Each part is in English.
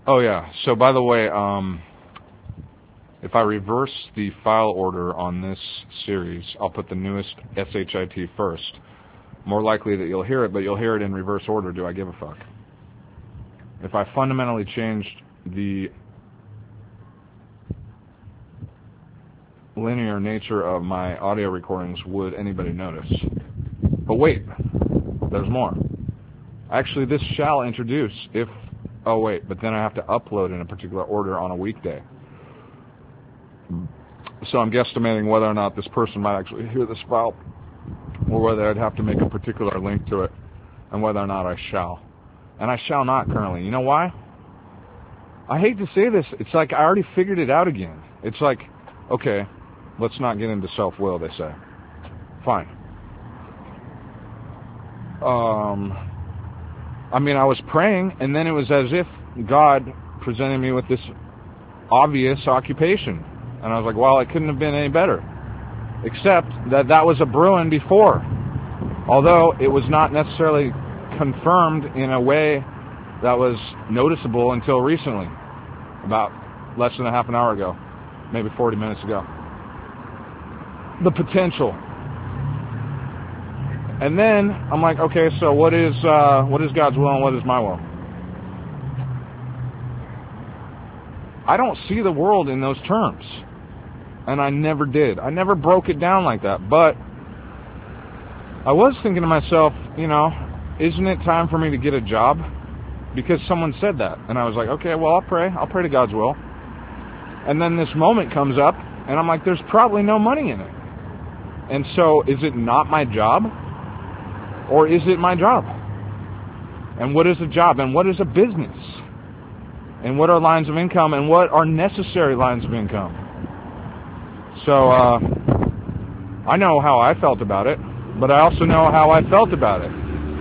Oh yeah. So by the way, if I reverse the file order on this series, I'll put the newest SHIT first. More likely that you'll hear it, but you'll hear it in reverse order. Do I give a fuck? If I fundamentally changed the linear nature of my audio recordings, would anybody notice? But wait, there's more. Actually, this shall introduce if... Oh wait, but then I have to upload in a particular order on a weekday. So I'm guesstimating whether or not this person might actually hear this file, or whether I'd have to make a particular link to it, and whether or not I shall. And I shall not currently. You know why? I hate to say this. It's like I already figured it out again. It's like, okay, let's not get into self-will, they say. Fine. I mean, I was praying, and then it was as if God presented me with this obvious occupation. And I was like, well, it couldn't have been any better. Except that that was a brewing before. Although it was not necessarily confirmed in a way that was noticeable until recently. About less than a half an hour ago. Maybe 40 minutes ago. The potential. And then I'm like, okay, so what is God's will and what is my will? I don't see the world in those terms. And I never did. I never broke it down like that. But I was thinking to myself, you know, isn't it time for me to get a job? Because someone said that. And I was like, okay, well, I'll pray. I'll pray to God's will. And then this moment comes up, and I'm like, there's probably no money in it. And so, is it not my job? Or is it my job? And what is a job? And what is a business? And what are lines of income? And what are necessary lines of income? So, I know how I felt about it, but I also know how I felt about it.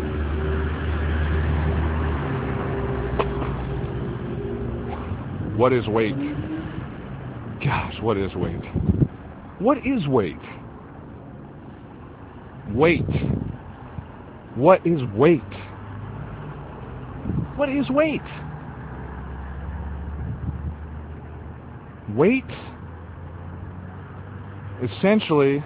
What is weight? Gosh, what is weight? What is weight? Weight. What is weight? What is weight? Weight essentially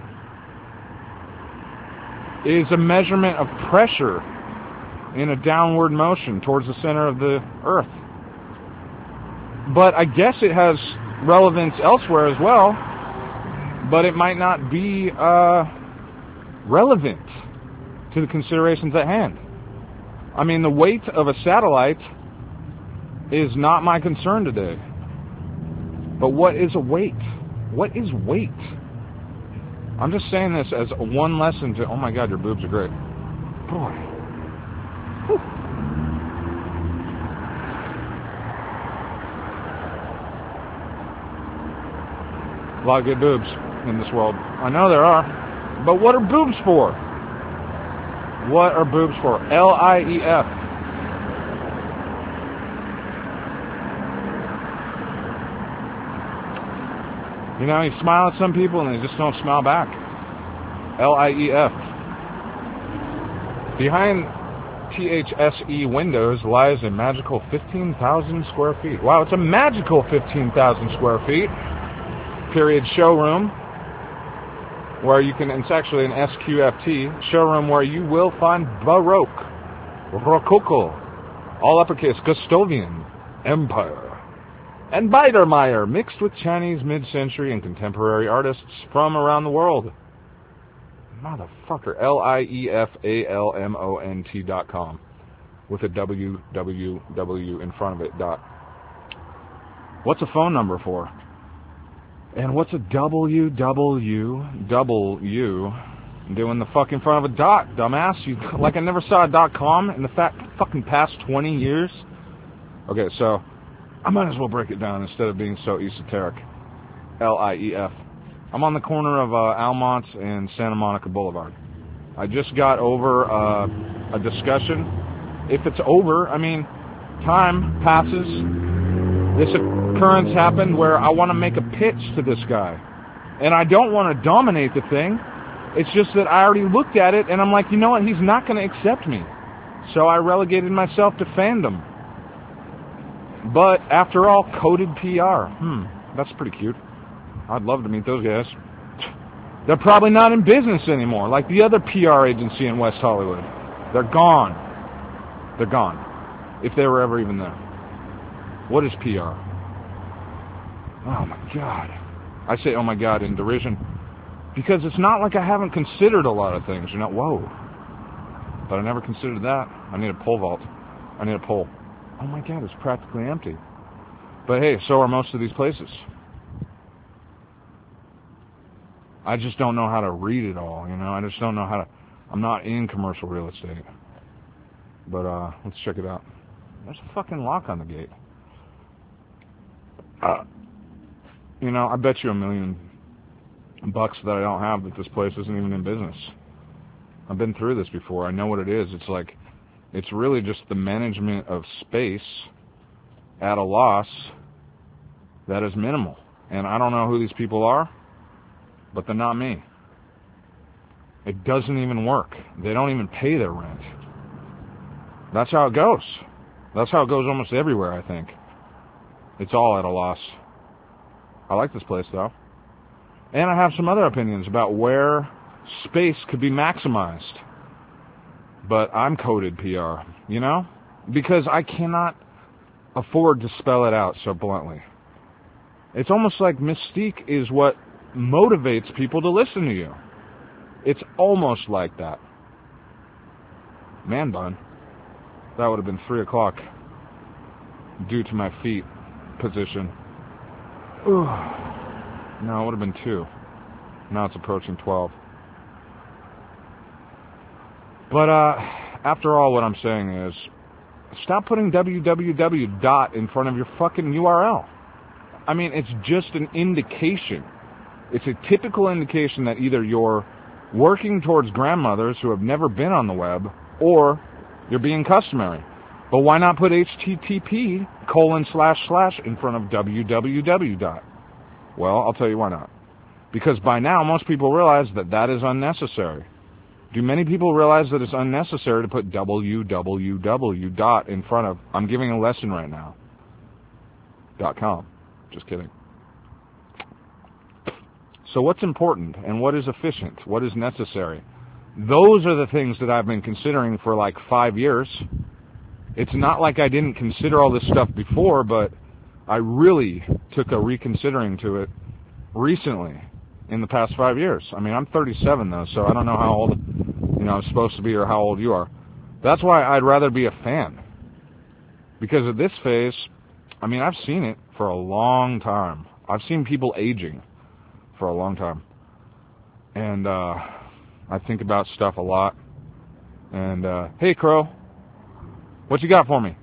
is a measurement of pressure in a downward motion towards the center of the earth. But I guess it has relevance elsewhere as well, but it might not be relevant to the considerations at hand. I mean, the weight of a satellite is not my concern today. But what is a weight? What is weight? I'm just saying this as one lesson to... Oh my God, your boobs are great. Boy. Whew. A lot of good boobs in this world. I know there are. But what are boobs for? What are boobs for? L-I-E-F. You know, you smile at some people and they just don't smile back. L-I-E-F. Behind THSE windows lies a magical 15,000 square feet. Wow, it's a magical 15,000 square feet. Period showroom. Where you can, it's actually an SQFT showroom where you will find Baroque, Rococo, all uppercase, Gustavian, Empire, and Biedermeier, mixed with Chinese mid-century and contemporary artists from around the world. Motherfucker, LIEFALMONT.com with a WWW in front of it. What's a phone number for? And what's a WWW doing the fuck in front of a dot, dumbass? Like I never saw a .com in the fucking past 20 years? Okay, so I might as well break it down instead of being so esoteric. LIEF. I'm on the corner of Almont and Santa Monica Boulevard. I just got over a discussion. If it's over, I mean, time passes. This occurrence happened where I want to make a pitch to this guy. And I don't want to dominate the thing. It's just that I already looked at it and I'm like, you know what, he's not going to accept me. So I relegated myself to fandom. But after all, coded PR. That's pretty cute. I'd love to meet those guys. They're probably not in business anymore, like the other PR agency in West Hollywood. They're gone. They're gone. If they were ever even there. What is PR? Oh my God. I say oh my God in derision because it's not like I haven't considered a lot of things. You're not, whoa. But I never considered that. I need a pole vault. I need a pole. Oh my God, it's practically empty. But hey, so are most of these places. I just don't know how to read it all, you know. I just don't know how to. I'm not in commercial real estate. But let's check it out. There's a fucking lock on the gate. You know, I bet you $1 million that I don't have that this place isn't even in business. I've been through this before. I know what it is. It's like, it's really just the management of space at a loss that is minimal. And I don't know who these people are, but they're not me. It doesn't even work. They don't even pay their rent. That's how it goes. That's how it goes almost everywhere, I think. It's all at a loss. I like this place, though. And I have some other opinions about where space could be maximized. But I'm coded PR, you know? Because I cannot afford to spell it out so bluntly. It's almost like mystique is what motivates people to listen to you. It's almost like that. Man bun. That would have been 3 o'clock due to my feet position. Ooh. No, it would have been 2. Now it's approaching 12. But after all, what I'm saying is, stop putting www dot in front of your fucking URL. I mean, it's just an indication. It's a typical indication that either you're working towards grandmothers who have never been on the web, or you're being customary. But why not put http:// in front of www dot? Well, I'll tell you why not. Because by now, most people realize that that is unnecessary. Do many people realize that it's unnecessary to put www dot in front of, I'm giving a lesson right now, .com. Just kidding. So what's important and what is efficient? What is necessary? Those are the things that I've been considering for like 5 years. It's not like I didn't consider all this stuff before, but I really took a reconsidering to it recently in the past 5 years. I mean, I'm 37 though, so I don't know how old, I'm supposed to be or how old you are. That's why I'd rather be a fan. Because at this phase, I mean, I've seen it for a long time. I've seen people aging for a long time. And I think about stuff a lot. And, hey, Crow, what you got for me?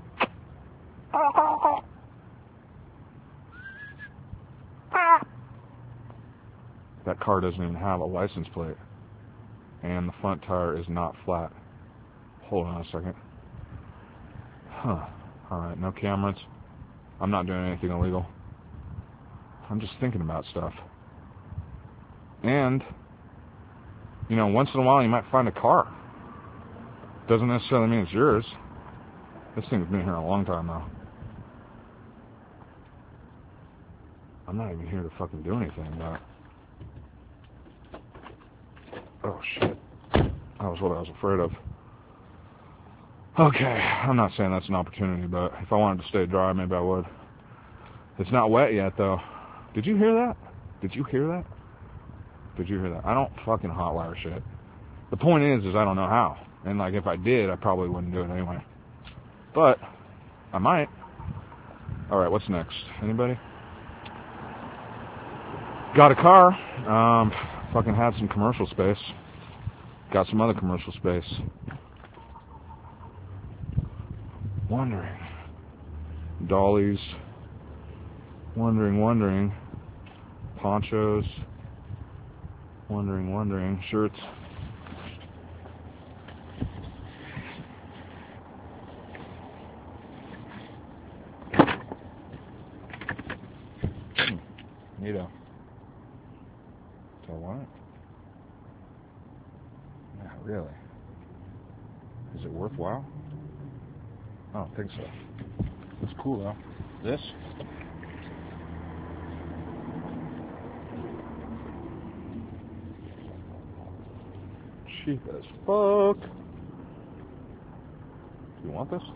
That car doesn't even have a license plate. And the front tire is not flat. Hold on a second. Huh. Alright, no cameras. I'm not doing anything illegal. I'm just thinking about stuff. And, once in a while you might find a car. Doesn't necessarily mean it's yours. This thing's been here a long time now. I'm not even here to fucking do anything about it. Oh shit. That was what I was afraid of. Okay, I'm not saying that's an opportunity, but if I wanted to stay dry, maybe I would. It's not wet yet, though. Did you hear that? Did you hear that? Did you hear that? I don't fucking hotwire shit. The point is I don't know how. And, if I did, I probably wouldn't do it anyway. But, I might. Alright, what's next? Anybody? Got a car. Fucking had some commercial space. Got some other commercial space. Wondering. Dollies. Wondering. Ponchos. Wondering. Shirts. Neato. So what? Yeah, really? Is it worthwhile? I don't think so. It's cool though. This? Cheap as fuck. You want this?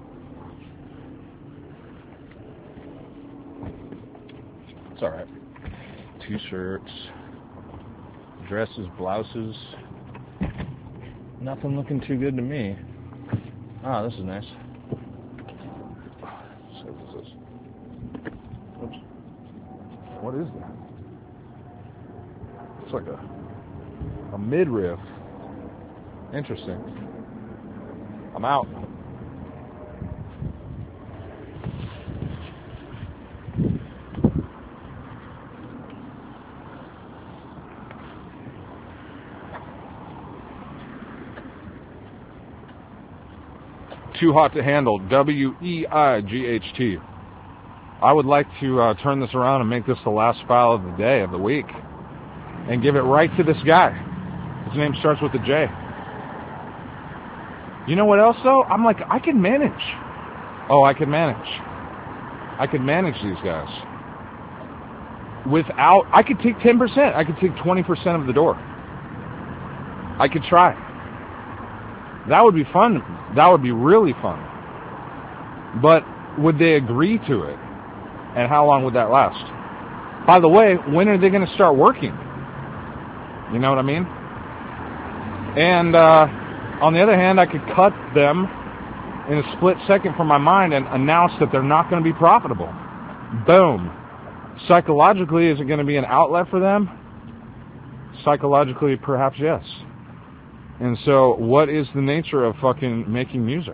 It's alright. T-shirts, dresses, blouses. Nothing looking too good to me. Ah, this is nice. What is this? Oops. What is that? It's like a midriff. Interesting. I'm out. Too Hot to Handle, WEIGHT. I would like to turn this around and make this the last file of the day, of the week, and give it right to this guy. His name starts with a J. You know what else, though? I'm like, I can manage. Oh, I can manage. I could manage these guys. Without, I could take 10%. I could take 20% of the door. I could try. That would be fun. That would be really fun. But would they agree to it? And how long would that last? By the way, when are they going to start working? You know what I mean? And on the other hand, I could cut them in a split second from my mind and announce that they're not going to be profitable. Boom. Psychologically, is it going to be an outlet for them? Psychologically, perhaps yes. And so, what is the nature of fucking making music?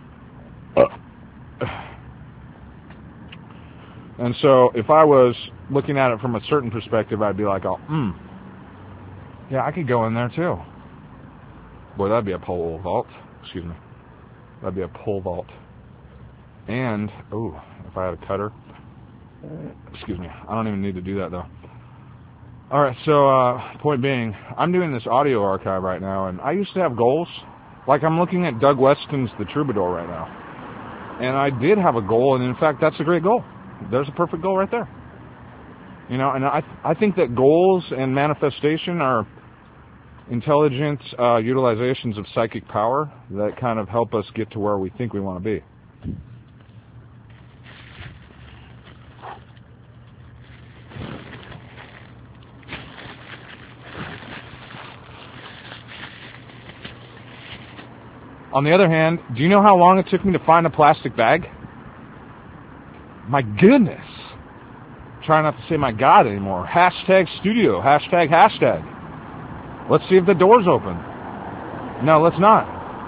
And so, if I was looking at it from a certain perspective, I'd be like, oh, yeah, I could go in there too. Boy, that'd be a pole vault. Excuse me. That'd be a pole vault. And, if I had a cutter. Excuse me. I don't even need to do that, though. Alright, so, point being, I'm doing this audio archive right now, and I used to have goals. Like, I'm looking at Doug Weston's The Troubadour right now. And I did have a goal, and in fact, that's a great goal. There's a perfect goal right there. You know, and I think that goals and manifestation are intelligent utilizations of psychic power that kind of help us get to where we think we want to be. On the other hand, do you know how long it took me to find a plastic bag? My goodness. Try not to say my God anymore. Hashtag studio. Hashtag. Let's see if the door's open. No, let's not.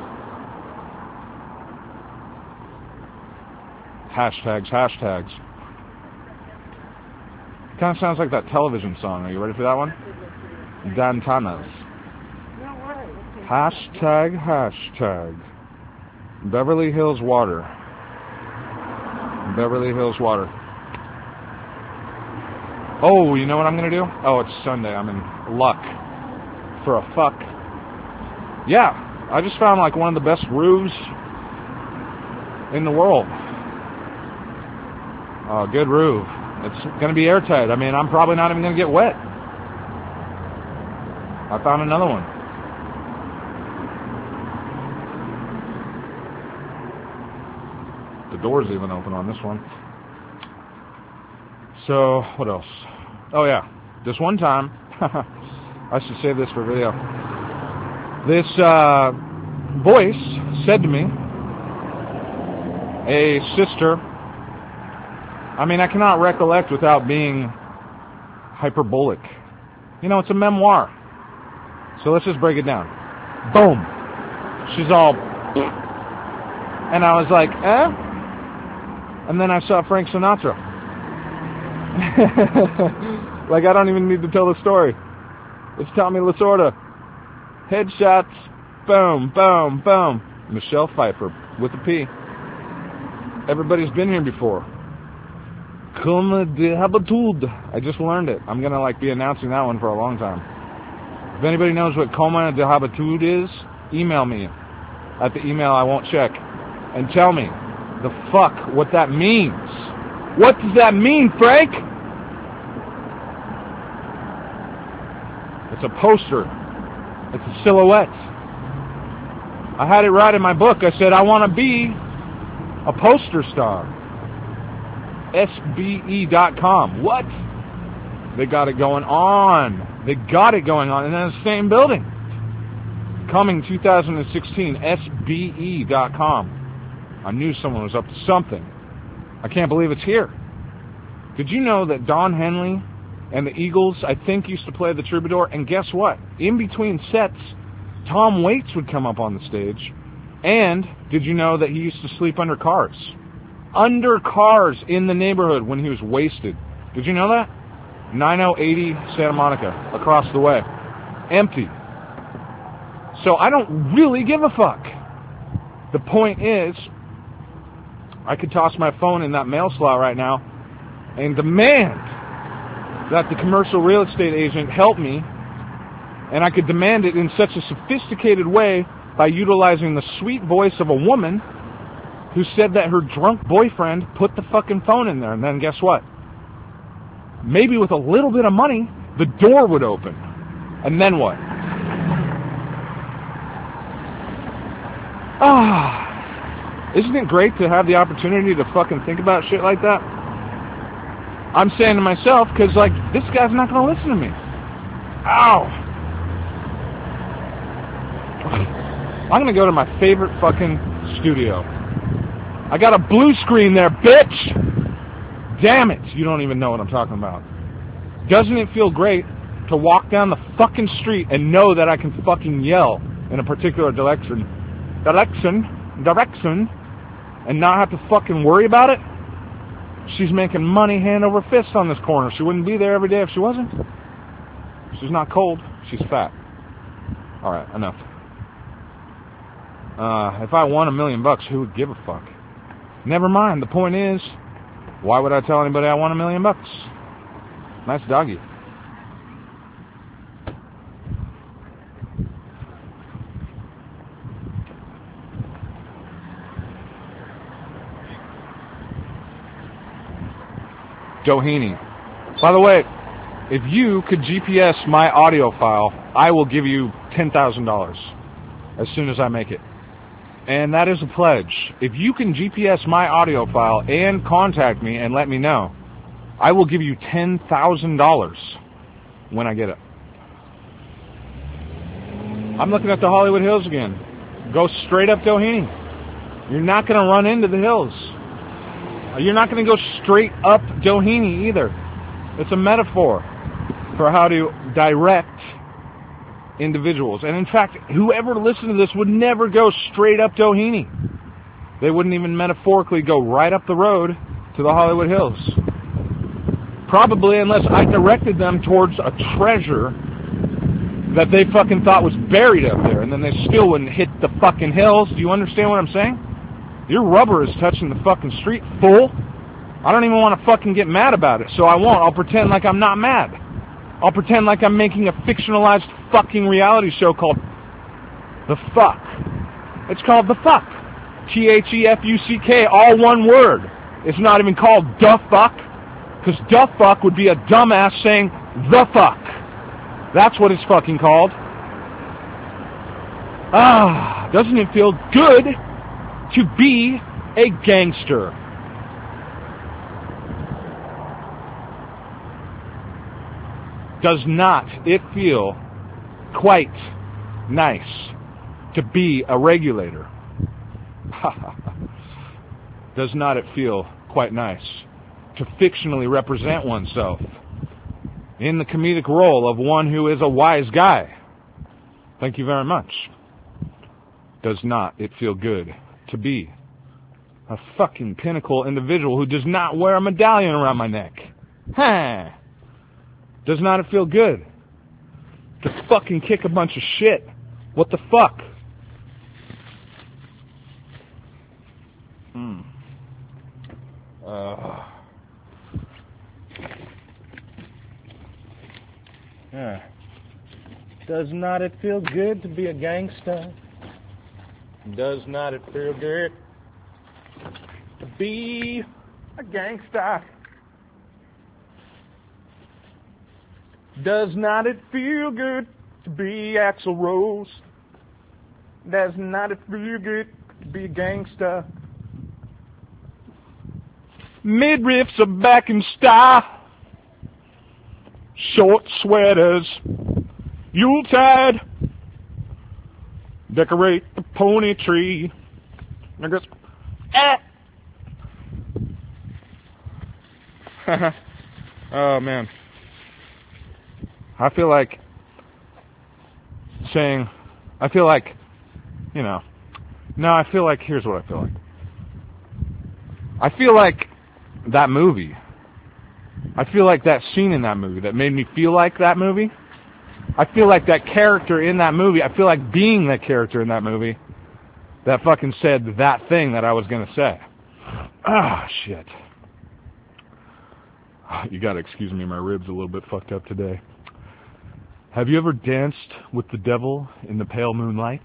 Hashtags. Kind of sounds like that television song. Are you ready for that one? Dantanas. Hashtag. Beverly Hills Water. Oh, you know what I'm going to do? Oh, it's Sunday. I'm in luck for a fuck. Yeah, I just found like one of the best roofs in the world. Good roof. It's going to be airtight. I mean, I'm probably not even going to get wet. I found another one. The door's even open on this one. So, what else? Oh yeah, this one time, I should save this for video. This voice said to me, a sister, I mean, I cannot recollect without being hyperbolic. You know, it's a memoir. So let's just break it down. Boom. She's all, and I was like, And then I saw Frank Sinatra. Like, I don't even need to tell the story. It's Tommy Lasorda. Headshots. Boom. Michelle Pfeiffer with a P. Everybody's been here before. Comme de habitude. I just learned it. I'm going to like be announcing that one for a long time. If anybody knows what comme de habitude is, email me at the email I won't check and tell me the fuck what that means. What does that mean, Frank? It's a poster. It's a silhouette. I had it right in my book. I said, I want to be a poster star. SBE.com. What? They got it going on. They got it going on in the same building. Coming 2016, SBE.com. I knew someone was up to something. I can't believe it's here. Did you know that Don Henley and the Eagles, I think, used to play the Troubadour? And guess what? In between sets, Tom Waits would come up on the stage. And did you know that he used to sleep under cars? Under cars in the neighborhood when he was wasted. Did you know that? 9080 Santa Monica, across the way. Empty. So I don't really give a fuck. The point is, I could toss my phone in that mail slot right now and demand that the commercial real estate agent help me, and I could demand it in such a sophisticated way by utilizing the sweet voice of a woman who said that her drunk boyfriend put the fucking phone in there, and then guess what? Maybe with a little bit of money, the door would open. And then what? Isn't it great to have the opportunity to fucking think about shit like that? I'm saying to myself, because, like, this guy's not going to listen to me. Ow! I'm going to go to my favorite fucking studio. I got a blue screen there, bitch! Damn it! You don't even know what I'm talking about. Doesn't it feel great to walk down the fucking street and know that I can fucking yell in a particular direction, and not have to fucking worry about it? She's making money hand over fist on this corner. She wouldn't be there every day if she wasn't. She's not cold. She's fat. Alright, enough. If I won $1 million, who would give a fuck? Never mind. The point is, why would I tell anybody I won $1 million? Nice doggy. Doheny. By the way, if you could GPS my audio file, I will give you $10,000 as soon as I make it. And that is a pledge. If you can GPS my audio file and contact me and let me know, I will give you $10,000 when I get it. I'm looking at the Hollywood Hills again. Go straight up Doheny. You're not going to run into the hills. You're not going to go straight up Doheny either. It's a metaphor for how to direct individuals. And in fact, whoever listened to this would never go straight up Doheny. They wouldn't even metaphorically go right up the road to the Hollywood Hills. Probably unless I directed them towards a treasure that they fucking thought was buried up there, and then they still wouldn't hit the fucking hills. Do you understand what I'm saying? Your rubber is touching the fucking street, fool. I don't even want to fucking get mad about it, so I won't. I'll pretend like I'm not mad. I'll pretend like I'm making a fictionalized fucking reality show called The Fuck. It's called The Fuck. THEFUCK, all one word. It's not even called The Fuck, because The Fuck would be a dumbass saying The Fuck. That's what it's fucking called. Doesn't it feel good to be a gangster? Does not it feel quite nice to be a regulator? Does not it feel quite nice to fictionally represent oneself in the comedic role of one who is a wise guy? Thank you very much. Does not it feel good to be a fucking pinnacle individual who does not wear a medallion around my neck? Huh? Does not it feel good to fucking kick a bunch of shit? What the fuck? Yeah. Does not it feel good to be a gangster? Does not it feel good to be a gangsta. Does not it feel good to be Axl Rose? Does not it feel good to be a gangsta? Midriffs are back in style. Short sweaters, Yuletide. Decorate the pony tree. I guess. Oh man. I feel like, here's what I feel like. I feel like that movie. I feel like that scene in that movie that made me feel like that movie. I feel like that character in that movie. I feel like being that character in that movie that fucking said that thing that I was going to say. Ah, shit. You gotta excuse me, my ribs a little bit fucked up today. Have you ever danced with the devil in the pale moonlight?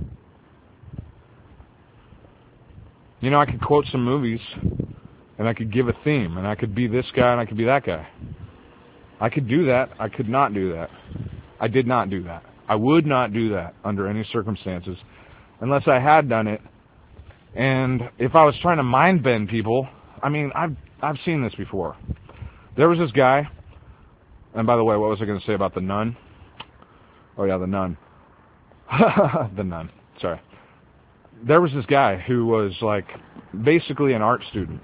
You know, I could quote some movies, and I could give a theme, and I could be this guy, and I could be that guy. I could do that. I could not do that. I did not do that. I would not do that under any circumstances, unless I had done it. And if I was trying to mind bend people, I mean, I've seen this before. There was this guy, and by the way, what was I going to say about the nun? Oh yeah, the nun. The nun, sorry. There was this guy who was like basically an art student.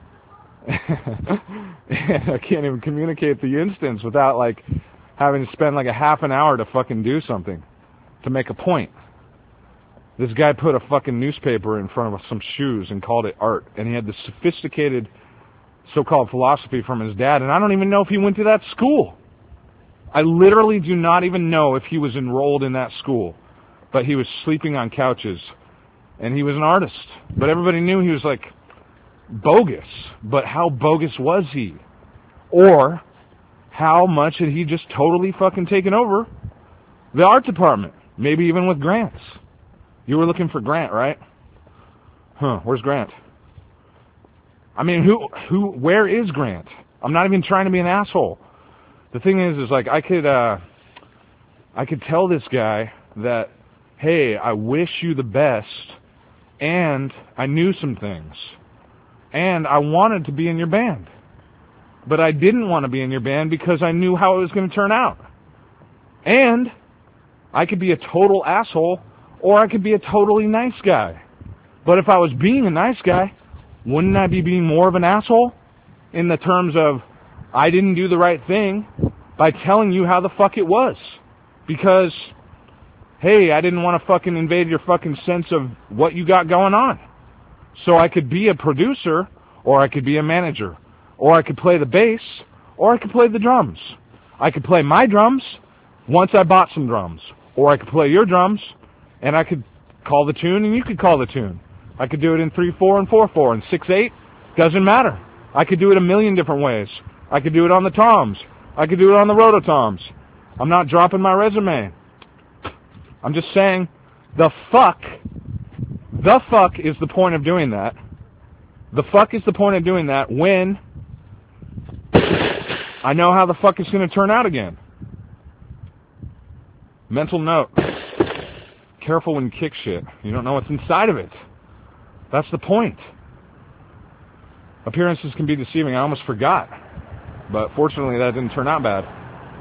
I can't even communicate the instance without like having to spend like a half an hour to fucking do something, to make a point. This guy put a fucking newspaper in front of some shoes and called it art, and he had this sophisticated so-called philosophy from his dad, and I don't even know if he went to that school. I literally do not even know if he was enrolled in that school, but he was sleeping on couches, and he was an artist. But everybody knew he was like bogus. But how bogus was he? Or how much had he just totally fucking taken over the art department? Maybe even with grants. You were looking for Grant, right? Where's Grant? I mean, where is Grant? I'm not even trying to be an asshole. The thing is like, I could tell this guy that, hey, I wish you the best, and I knew some things, and I wanted to be in your band, but I didn't want to be in your band because I knew how it was going to turn out. And I could be a total asshole, or I could be a totally nice guy. But if I was being a nice guy, wouldn't I be being more of an asshole? In the terms of, I didn't do the right thing by telling you how the fuck it was. Because, hey, I didn't want to fucking invade your fucking sense of what you got going on. So I could be a producer, or I could be a manager, or I could play the bass, or I could play the drums. I could play my drums once I bought some drums. Or I could play your drums, and I could call the tune, and you could call the tune. I could do it in 3/4 and 4/4 and 6/8. Doesn't matter. I could do it a million different ways. I could do it on the toms. I could do it on the rototoms. I'm not dropping my resume. I'm just saying, the fuck is the point of doing that. The fuck is the point of doing that when I know how the fuck it's going to turn out again. Mental note. Careful when you kick shit. You don't know what's inside of it. That's the point. Appearances can be deceiving. I almost forgot. But fortunately, that didn't turn out bad.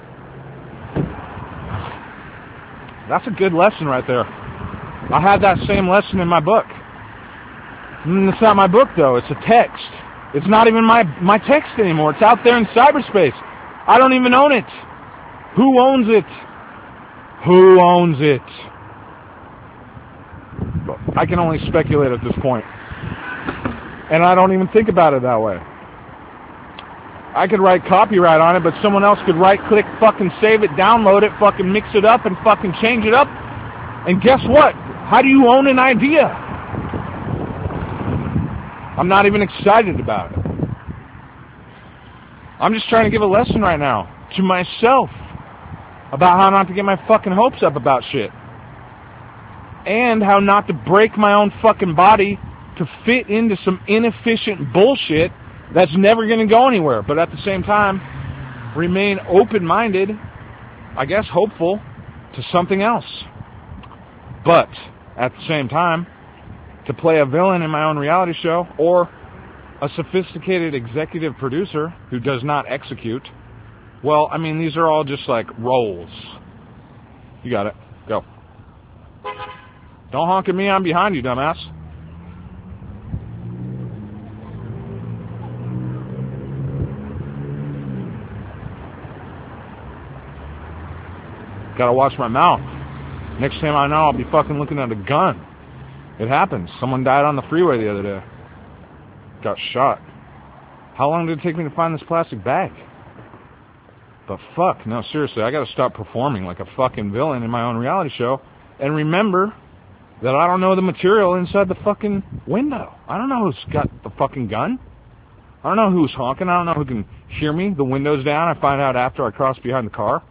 That's a good lesson right there. I had that same lesson in my book. It's not my book, though. It's a text. It's not even my text anymore. It's out there in cyberspace. I don't even own it. Who owns it? Who owns it? I can only speculate at this point. And I don't even think about it that way. I could write copyright on it, but someone else could right-click, fucking save it, download it, fucking mix it up, and fucking change it up. And guess what? How do you own an idea? I'm not even excited about it. I'm just trying to give a lesson right now to myself about how not to get my fucking hopes up about shit. And how not to break my own fucking body to fit into some inefficient bullshit that's never going to go anywhere. But at the same time, remain open-minded, I guess hopeful, to something else. But at the same time, to play a villain in my own reality show, or a sophisticated executive producer who does not execute, well, I mean, these are all just like roles. You got it. Go. Don't honk at me, I'm behind you, dumbass. Gotta watch my mouth. Next time I know, I'll be fucking looking at a gun. It happens. Someone died on the freeway the other day. Got shot. How long did it take me to find this plastic bag? But fuck, no, seriously, I gotta stop performing like a fucking villain in my own reality show and remember that I don't know the material inside the fucking window. I don't know who's got the fucking gun. I don't know who's honking. I don't know who can hear me. The window's down. I find out after I cross behind the car.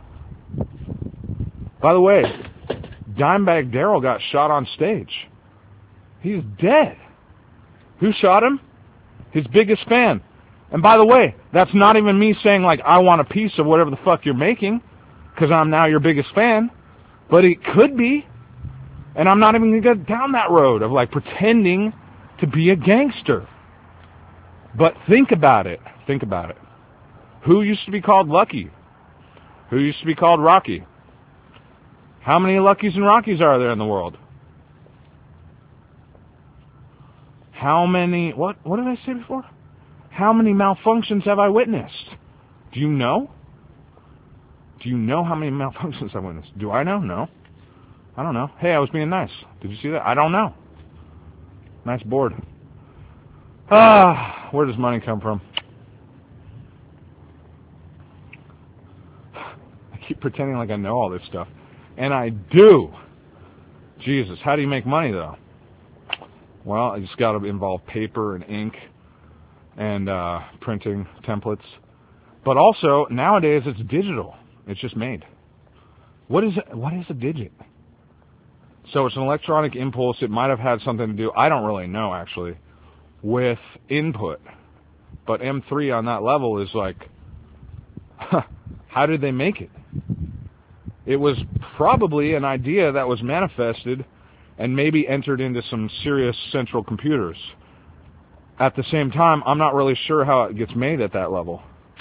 By the way, Dimebag Darrell got shot on stage. He's dead. Who shot him? His biggest fan. And by the way, that's not even me saying like I want a piece of whatever the fuck you're making because I'm now your biggest fan. But it could be. And I'm not even going to go down that road of like pretending to be a gangster. But think about it. Think about it. Who used to be called Lucky? Who used to be called Rocky? How many Luckies and Rockies are there in the world? How many, what did I say before? How many malfunctions have I witnessed? Do you know? Do you know how many malfunctions I've witnessed? Do I know? No. I don't know. Hey, I was being nice. Did you see that? I don't know. Nice board. Where does money come from? I keep pretending like I know all this stuff. And I do. Jesus, how do you make money, though? Well, I just got to involve paper and ink and printing templates. But also, nowadays, it's digital. It's just made. What is a digit? So it's an electronic impulse. It might have had something to do, I don't really know, actually, with input. But M3 on that level is like, how did they make it? It was probably an idea that was manifested and maybe entered into some serious central computers. At the same time, I'm not really sure how it gets made at that level.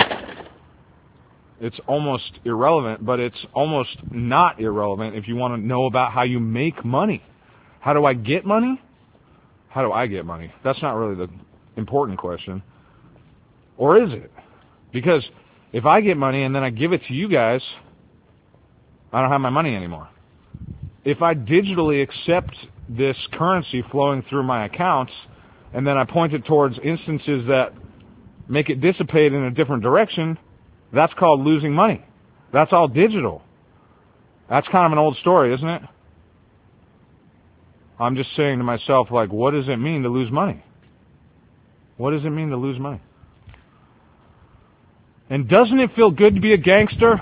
It's almost irrelevant, but it's almost not irrelevant if you want to know about how you make money. How do I get money? How do I get money? That's not really the important question. Or is it? Because if I get money and then I give it to you guys, I don't have my money anymore. If I digitally accept this currency flowing through my accounts and then I point it towards instances that make it dissipate in a different direction, that's called losing money. That's all digital. That's kind of an old story, isn't it? I'm just saying to myself, like, what does it mean to lose money? What does it mean to lose money? And doesn't it feel good to be a gangster?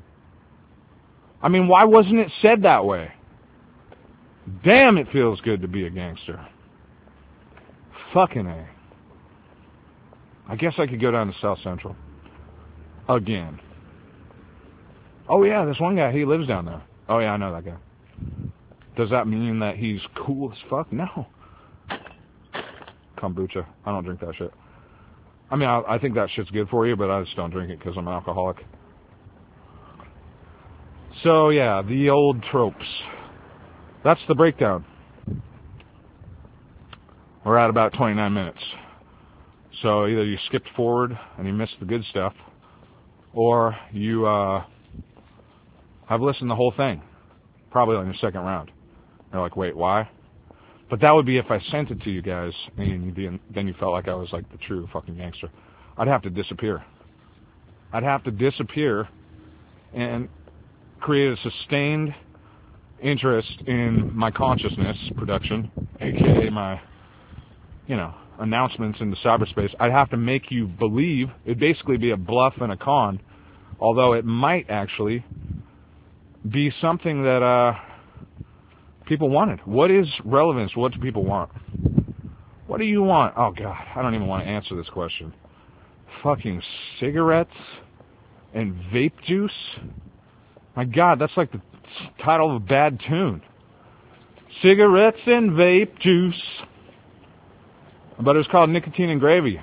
I mean, why wasn't it said that way? Damn, it feels good to be a gangster. Fucking A. I guess I could go down to South Central. Again. Oh yeah, this one guy, he lives down there. Oh yeah, I know that guy. Does that mean that he's cool as fuck? No. Kombucha. I don't drink that shit. I mean, I think that shit's good for you, but I just don't drink it because I'm an alcoholic. So yeah, the old tropes. That's the breakdown. We're at about 29 minutes. So either you skipped forward and you missed the good stuff, or you have listened to the whole thing, probably on your second round. You're like, wait, why? But that would be if I sent it to you guys, and then you felt like I was like the true fucking gangster. I'd have to disappear. I'd have to disappear and create a sustained interest in my consciousness production, aka my, announcements into cyberspace. I'd have to make you believe. It'd basically be a bluff and a con, although it might actually be something that people wanted. What is relevance? What do people want? What do you want? Oh, God, I don't even want to answer this question. Fucking cigarettes and vape juice? My God, that's like the title of a bad tune. Cigarettes and vape juice. But it was called Nicotine and Gravy.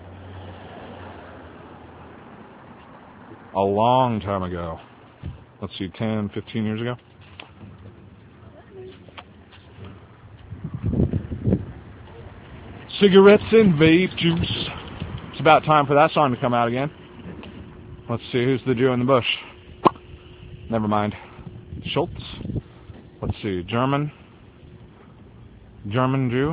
A long time ago. Let's see, 10, 15 years ago. Cigarettes and vape juice. It's about time for that song to come out again. Let's see, who's the Jew in the bush? Never mind. Schultz? Let's see, German Jew?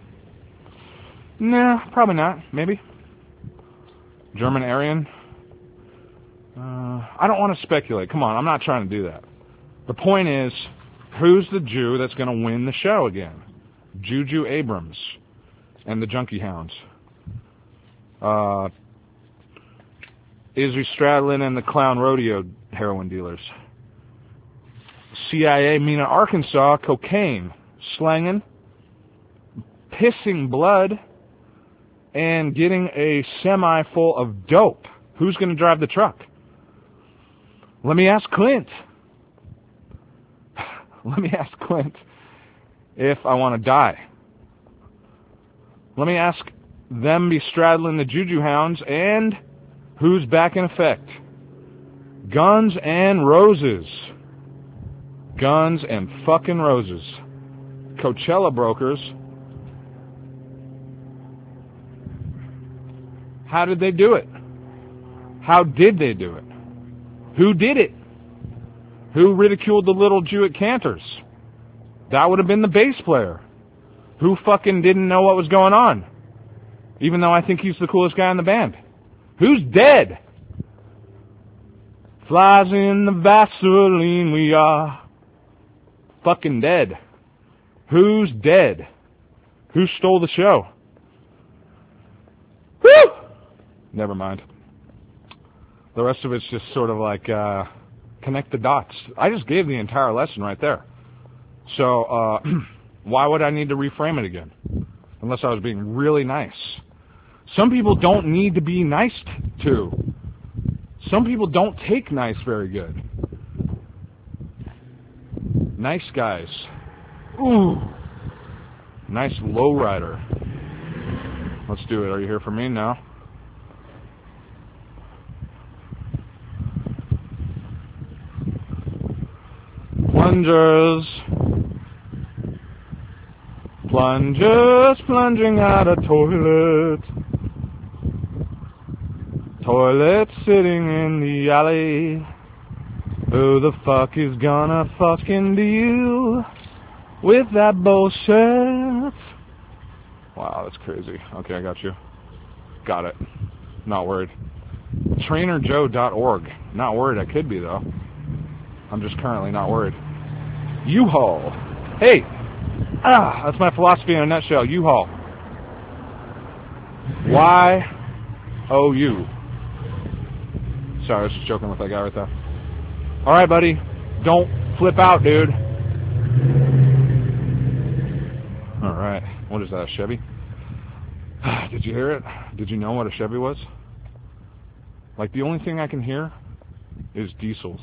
Nah, probably not. Maybe. German Aryan? I don't want to speculate. Come on, I'm not trying to do that. The point is, who's the Jew that's going to win the show again? Juju Abrams and the Junkie Hounds. Izzy Stradlin and the Clown Rodeo heroin dealers. CIA Mena, Arkansas, cocaine, slanging, pissing blood, and getting a semi full of dope. Who's going to drive the truck? Let me ask Clint. Let me ask Clint if I want to die. Let me ask them be straddling the Juju Hounds and who's back in effect. Guns and Roses. Guns and fucking Roses. Coachella brokers. How did they do it? How did they do it? Who did it? Who ridiculed the little Jew at Cantor's? That would have been the bass player. Who fucking didn't know what was going on? Even though I think he's the coolest guy in the band. Who's dead? Flies in the Vaseline, we are fucking dead. Who's dead? Who stole the show? Woo! Never mind. The rest of it's just sort of like connect the dots. I just gave the entire lesson right there. So why would I need to reframe it again? Unless I was being really nice. Some people don't need to be nice to. Some people don't take nice very good. Nice guys. Ooh. Nice lowrider. Let's do it. Are you here for me now? Plungers. Plungers plunging out of toilet. Toilet sitting in the alley. Who the fuck is gonna fucking deal with that bullshit? Wow, that's crazy. Okay, I got you. Got it. Not worried. TrainerJoe.org. Not worried. I could be, though. I'm just currently not worried. U-Haul. Hey! That's my philosophy in a nutshell. U-Haul. Y-O-U. Sorry, I was just joking with that guy right there. Alright, buddy. Don't flip out, dude. Alright. What is that, a Chevy? Did you hear it? Did you know what a Chevy was? Like, the only thing I can hear is diesels.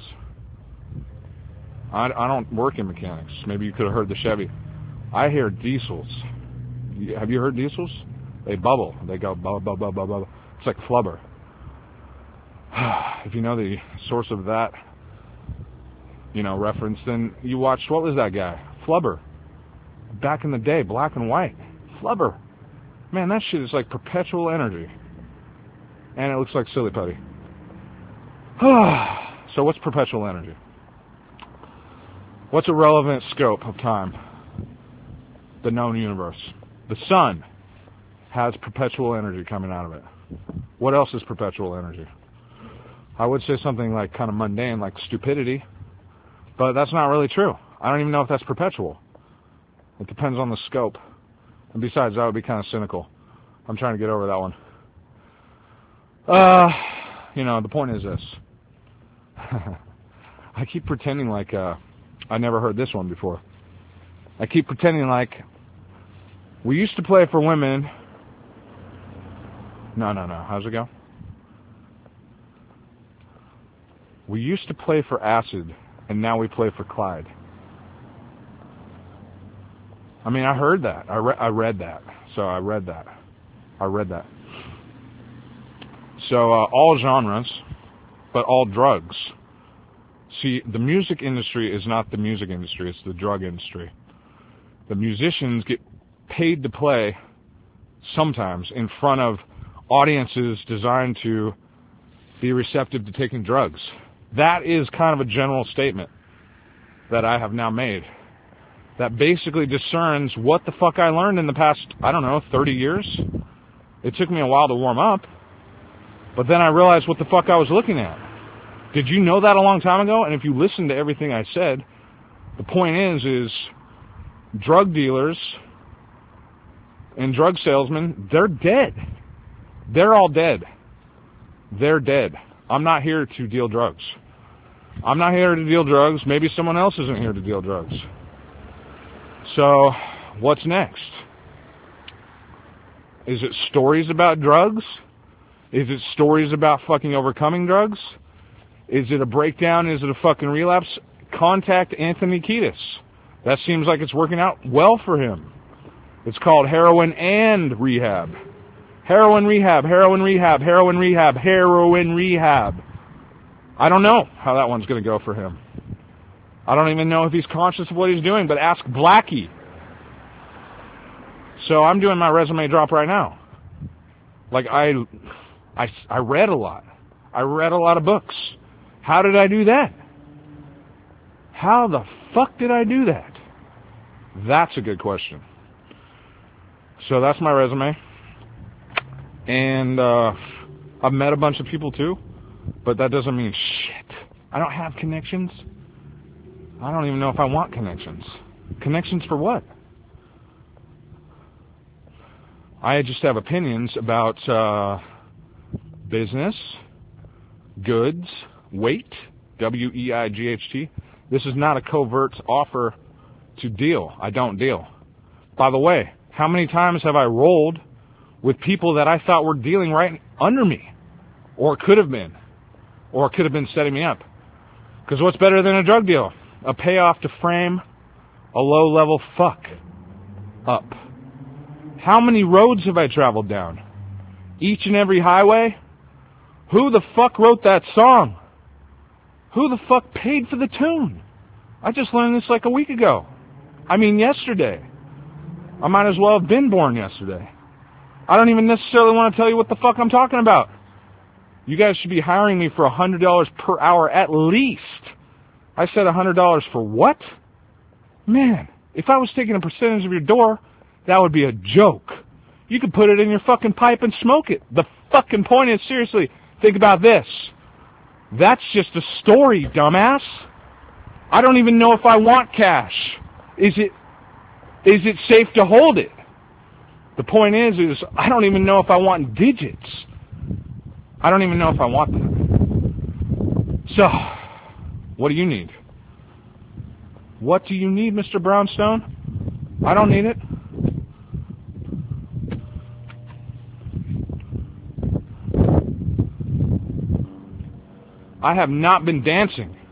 I don't work in mechanics. Maybe you could have heard the Chevy. I hear diesels. Have you heard diesels? They bubble. They go bubble, bubble, bubble, bubble. It's like flubber. If you know the source of that, reference, then you watched, what was that guy? Flubber. Back in the day, black and white. Flubber. Man, that shit is like perpetual energy. And it looks like silly putty. So what's perpetual energy? What's a relevant scope of time? The known universe. The sun has perpetual energy coming out of it. What else is perpetual energy? I would say something like kind of mundane, like stupidity. But that's not really true. I don't even know if that's perpetual. It depends on the scope. And besides, that would be kind of cynical. I'm trying to get over that one. The point is this. I keep pretending like I never heard this one before. I keep pretending like We used to play for women. No. How's it go? We used to play for acid, and now we play for Clyde. I mean, I heard that. I read that. So I read that. So all genres, but all drugs. See, the music industry is not the music industry, it's the drug industry. The musicians get paid to play sometimes in front of audiences designed to be receptive to taking drugs. That is kind of a general statement that I have now made that basically discerns what the fuck I learned in the past, 30 years. It took me a while to warm up, but then I realized what the fuck I was looking at. Did you know that a long time ago? And if you listen to everything I said, the point is drug dealers and drug salesmen, they're dead. They're all dead. They're dead. I'm not here to deal drugs. I'm not here to deal drugs. Maybe someone else isn't here to deal drugs. So, what's next? Is it stories about drugs? Is it stories about fucking overcoming drugs? Is it a breakdown? Is it a fucking relapse? Contact Anthony Kiedis. That seems like it's working out well for him. It's called heroin and rehab. Heroin rehab, heroin rehab, heroin rehab, heroin rehab. I don't know how that one's going to go for him. I don't even know if he's conscious of what he's doing, but ask Blackie. So I'm doing my resume drop right now. Like, I read a lot. I read a lot of books. How did I do that? How the fuck did I do that? That's a good question. So that's my resume. And I've met a bunch of people too, but that doesn't mean shit. I don't have connections. I don't even know if I want connections. Connections for what? I just have opinions about business, goods, weight, W-E-I-G-H-T. This is not a covert offer to deal. I don't deal. By the way, how many times have I rolled with people that I thought were dealing right under me? Or could have been. Or could have been setting me up. Because what's better than a drug deal? A payoff to frame a low-level fuck up. How many roads have I traveled down? Each and every highway? Who the fuck wrote that song? Who the fuck paid for the tune? I just learned this like a week ago. I mean yesterday. I might as well have been born yesterday. I don't even necessarily want to tell you what the fuck I'm talking about. You guys should be hiring me for $100 per hour at least. I said $100 for what? Man, if I was taking a percentage of your door, that would be a joke. You could put it in your fucking pipe and smoke it. The fucking point is, seriously, think about this. That's just a story, dumbass. I don't even know if I want cash. Is it safe to hold it? The point is I don't even know if I want digits. I don't even know if I want them. So, what do you need? What do you need, Mr. Brownstone? I don't need it. I have not been dancing